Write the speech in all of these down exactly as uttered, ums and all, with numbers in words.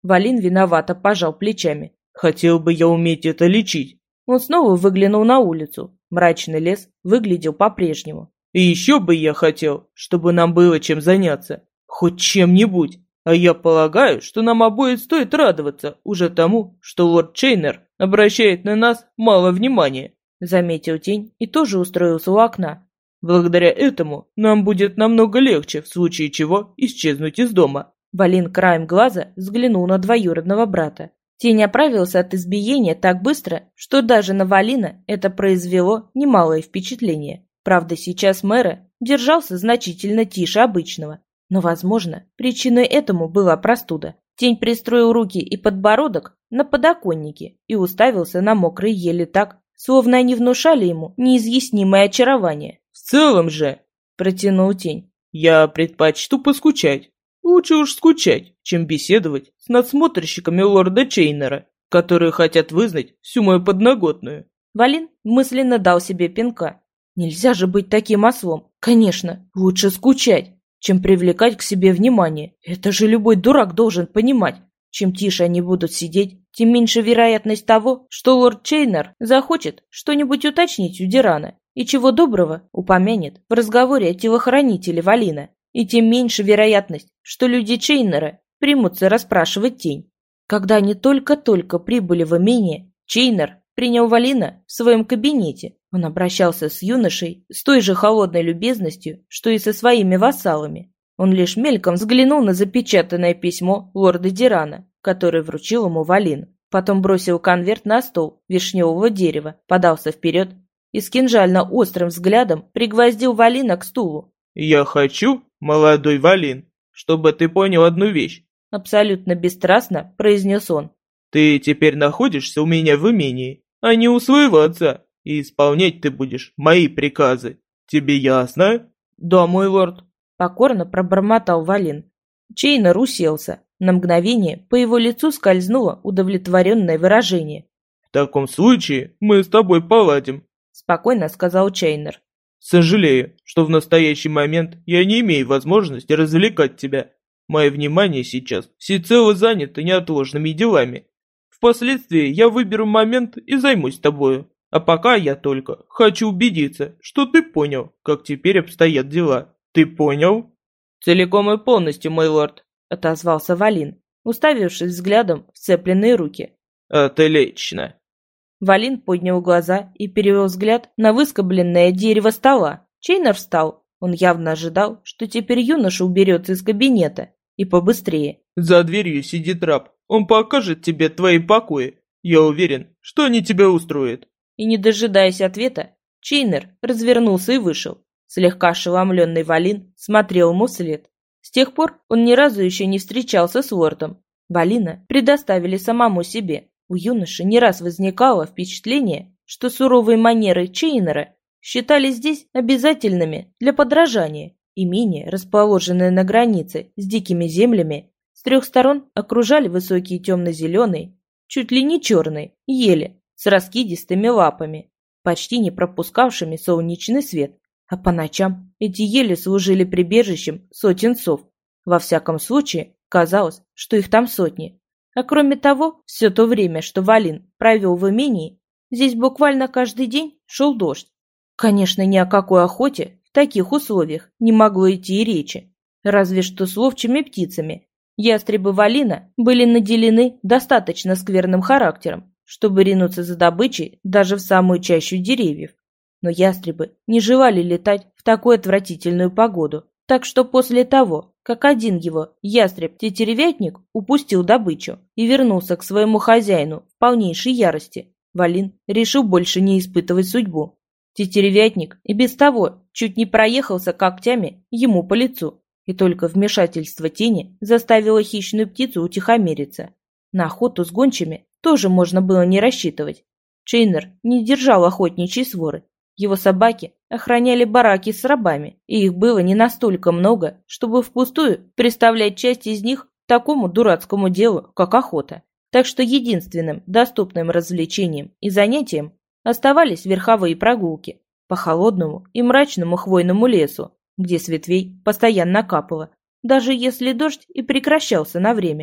Валин виновато пожал плечами. Хотел бы я уметь это лечить. Он снова выглянул на улицу. Мрачный лес выглядел по-прежнему. И еще бы я хотел, чтобы нам было чем заняться. Хоть чем-нибудь. А я полагаю, что нам обоим стоит радоваться уже тому, что лорд Чейнер обращает на нас мало внимания. Заметил Тень и тоже устроился у окна. Благодаря этому нам будет намного легче, в случае чего, исчезнуть из дома. Валин краем глаза взглянул на двоюродного брата. Тень оправился от избиения так быстро, что даже на Валина это произвело немалое впечатление. Правда, сейчас мэра держался значительно тише обычного. Но, возможно, причиной этому была простуда. Тень пристроил руки и подбородок на подоконнике и уставился на мокрые ели так, словно они внушали ему неизъяснимое очарование. «В целом же», — протянул Тень, — «я предпочту поскучать. Лучше уж скучать, чем беседовать с надсмотрщиками лорда Чейнера, которые хотят вызнать всю мою подноготную». Валин мысленно дал себе пинка. Нельзя же быть таким ослом. Конечно, лучше скучать, чем привлекать к себе внимание. Это же любой дурак должен понимать. Чем тише они будут сидеть, тем меньше вероятность того, что лорд Чейнер захочет что-нибудь уточнить у Дирана, и чего доброго упомянет в разговоре о телохранителе Валина, и тем меньше вероятность, что люди Чейнера примутся расспрашивать Тень. Когда они только-только прибыли в имение, Чейнер принял Валина в своем кабинете. Он обращался с юношей с той же холодной любезностью, что и со своими вассалами. Он лишь мельком взглянул на запечатанное письмо лорда Дирана, которое вручил ему Валин. Потом бросил конверт на стол вишневого дерева, подался вперед и с кинжально-острым взглядом пригвоздил Валина к стулу. «Я хочу, молодой Валин, чтобы ты понял одну вещь», — абсолютно бесстрастно произнес он. «Ты теперь находишься у меня в имении, а не у своего отца, и исполнять ты будешь мои приказы. Тебе ясно?» «Да, мой лорд», — покорно пробормотал Валин. Чейнер уселся. На мгновение по его лицу скользнуло удовлетворенное выражение. «В таком случае мы с тобой поладим», — спокойно сказал Чейнер. «Сожалею, что в настоящий момент я не имею возможности развлекать тебя. Мое внимание сейчас всецело занято неотложными делами. Впоследствии я выберу момент и займусь тобою. А пока я только хочу убедиться, что ты понял, как теперь обстоят дела. Ты понял?» «Целиком и полностью, мой лорд», — отозвался Валин, уставившись взглядом в сцепленные руки. «Отлично». Валин поднял глаза и перевел взгляд на выскобленное дерево стола. Чейнер встал. Он явно ожидал, что теперь юноша уберется из кабинета. И побыстрее. «За дверью сидит раб. Он покажет тебе твои покои. Я уверен, что они тебя устроят». И не дожидаясь ответа, Чейнер развернулся и вышел. Слегка ошеломленный Валин смотрел ему вслед. С тех пор он ни разу еще не встречался с лордом. Валина предоставили самому себе. У юноши не раз возникало впечатление, что суровые манеры Чейнера считались здесь обязательными для подражания. Имение, расположенное на границе с дикими землями, с трех сторон окружали высокие темно-зеленые, чуть ли не черные, ели с раскидистыми лапами, почти не пропускавшими солнечный свет. А по ночам эти ели служили прибежищем сотен сов. Во всяком случае, казалось, что их там сотни. А кроме того, все то время, что Валин провел в имении, здесь буквально каждый день шел дождь. Конечно, ни о какой охоте в таких условиях не могло идти и речи. Разве что с ловчими птицами. Ястребы Валина были наделены достаточно скверным характером, чтобы ринуться за добычей даже в самую чащу деревьев. Но ястребы не желали летать в такую отвратительную погоду. Так что после того, как один его ястреб-тетеревятник упустил добычу и вернулся к своему хозяину в полнейшей ярости, Валин решил больше не испытывать судьбу. Тетеревятник и без того чуть не проехался когтями ему по лицу, и только вмешательство тени заставило хищную птицу утихомириться. На охоту с гончими тоже можно было не рассчитывать. Чейнер не держал охотничьей своры. Его собаки охраняли бараки с рабами, и их было не настолько много, чтобы впустую представлять часть из них такому дурацкому делу, как охота. Так что единственным доступным развлечением и занятием оставались верховые прогулки по холодному и мрачному хвойному лесу, где с ветвей постоянно капало, даже если дождь и прекращался на время.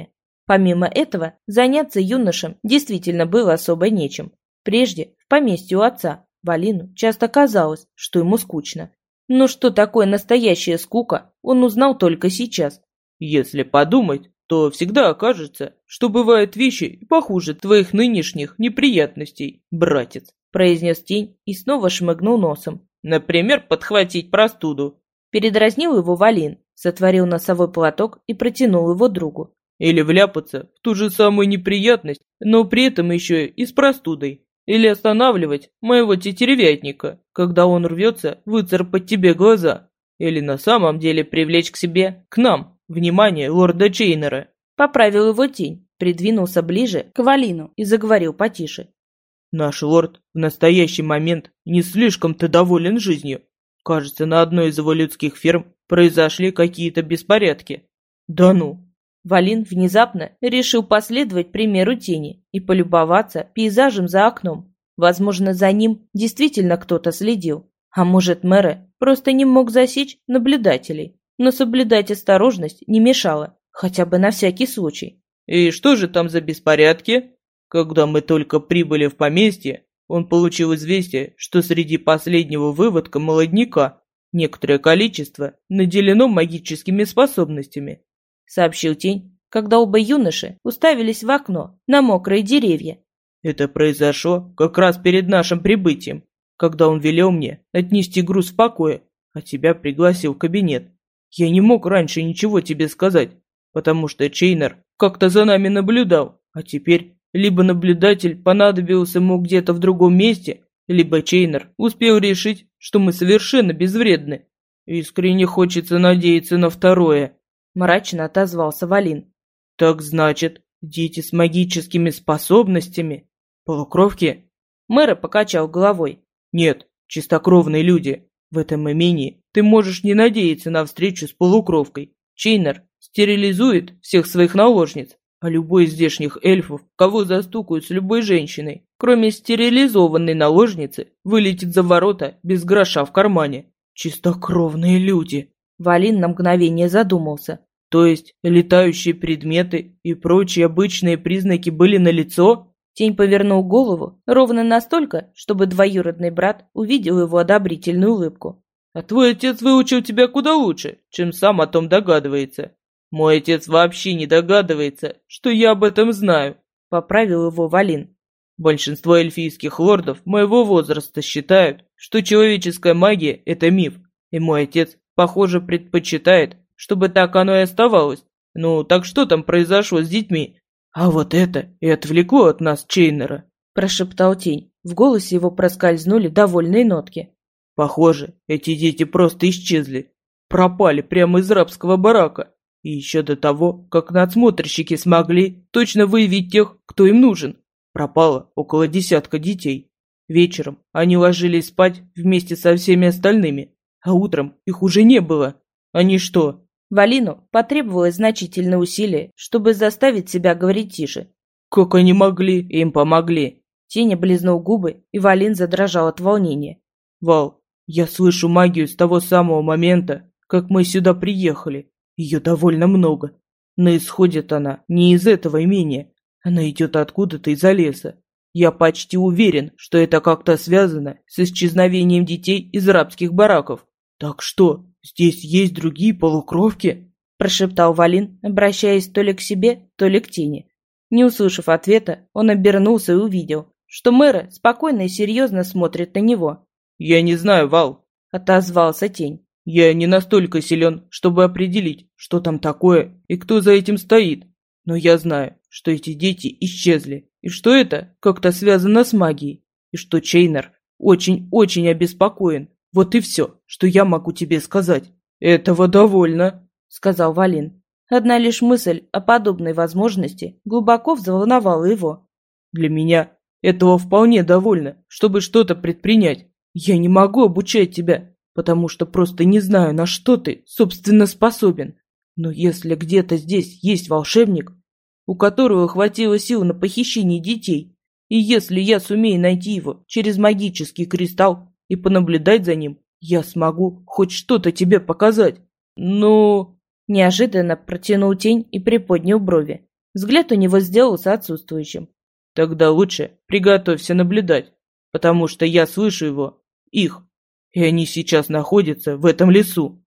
Помимо этого, заняться юношем действительно было особо нечем. Прежде, в поместье у отца, Валину часто казалось, что ему скучно. Но что такое настоящая скука, он узнал только сейчас. Если подумать, то всегда окажется, что бывают вещи и похуже твоих нынешних неприятностей, братец, произнес тень и снова шмыгнул носом. Например, подхватить простуду. Передразнил его Валин, сотворил носовой платок и протянул его другу. Или вляпаться в ту же самую неприятность, но при этом еще и с простудой. Или останавливать моего тетеревятника, когда он рвется выцарапать тебе глаза. Или на самом деле привлечь к себе, к нам, внимание лорда Чейнера. Поправил его тень, придвинулся ближе к Валину и заговорил потише. Наш лорд в настоящий момент не слишком-то доволен жизнью. Кажется, на одной из его людских ферм произошли какие-то беспорядки. Да ну. Валин внезапно решил последовать примеру тени и полюбоваться пейзажем за окном. Возможно, за ним действительно кто-то следил. А может, мэра просто не мог засечь наблюдателей. Но соблюдать осторожность не мешало, хотя бы на всякий случай. И что же там за беспорядки? Когда мы только прибыли в поместье, он получил известие, что среди последнего выводка молодняка некоторое количество наделено магическими способностями. Сообщил тень, когда оба юноши уставились в окно на мокрые деревья. Это произошло как раз перед нашим прибытием, когда он велел мне отнести груз в покое, а тебя пригласил в кабинет. Я не мог раньше ничего тебе сказать, потому что Чейнер как-то за нами наблюдал, а теперь либо наблюдатель понадобился ему где-то в другом месте, либо Чейнер успел решить, что мы совершенно безвредны. Искренне хочется надеяться на второе. Мрачно отозвался Валин. Так значит, дети с магическими способностями? Полукровки? Мэра покачал головой. Нет, чистокровные люди. В этом имении ты можешь не надеяться на встречу с полукровкой. Чейнер стерилизует всех своих наложниц, а любой из здешних эльфов, кого застукают с любой женщиной, кроме стерилизованной наложницы, вылетит за ворота без гроша в кармане. Чистокровные люди. Валин на мгновение задумался. То есть летающие предметы и прочие обычные признаки были налицо? Тень повернул голову ровно настолько, чтобы двоюродный брат увидел его одобрительную улыбку. А твой отец выучил тебя куда лучше, чем сам о том догадывается. Мой отец вообще не догадывается, что я об этом знаю. Поправил его Валин. Большинство эльфийских лордов моего возраста считают, что человеческая магия – это миф, и мой отец, похоже, предпочитает, чтобы так оно и оставалось. Ну, так что там произошло с детьми? А вот это и отвлекло от нас Чейнера, прошептал тень. В голосе его проскользнули довольные нотки. Похоже, эти дети просто исчезли. Пропали прямо из рабского барака. И еще до того, как надсмотрщики смогли точно выявить тех, кто им нужен. Пропало около десятка детей. Вечером они ложились спать вместе со всеми остальными, а утром их уже не было. Они что? Валину потребовалось значительное усилие, чтобы заставить себя говорить тише. Как они могли, им помогли. Тень облизнул губы, и Валин задрожал от волнения. Вал, я слышу магию с того самого момента, как мы сюда приехали. Ее довольно много. Но исходит она не из этого имения. Она идет откуда-то из-за леса. Я почти уверен, что это как-то связано с исчезновением детей из рабских бараков. Так что, здесь есть другие полукровки? Прошептал Валин, обращаясь то ли к себе, то ли к тени. Не услышав ответа, он обернулся и увидел, что мэра спокойно и серьезно смотрит на него. «Я не знаю, Вал», — отозвался тень. «Я не настолько силен, чтобы определить, что там такое и кто за этим стоит. Но я знаю, что эти дети исчезли, и что это как-то связано с магией, и что Чейнер очень-очень обеспокоен. Вот и все, что я могу тебе сказать. Этого довольно», — сказал Валин. Одна лишь мысль о подобной возможности глубоко взволновала его. «Для меня этого вполне довольно, чтобы что-то предпринять. Я не могу обучать тебя, потому что просто не знаю, на что ты, собственно, способен. Но если где-то здесь есть волшебник, у которого хватило сил на похищение детей, и если я сумею найти его через магический кристалл и понаблюдать за ним, я смогу хоть что-то тебе показать. Но...» Неожиданно протянул тень и приподнял брови. Взгляд у него сделался отсутствующим. Тогда лучше приготовься наблюдать, потому что я слышу его, их, и они сейчас находятся в этом лесу.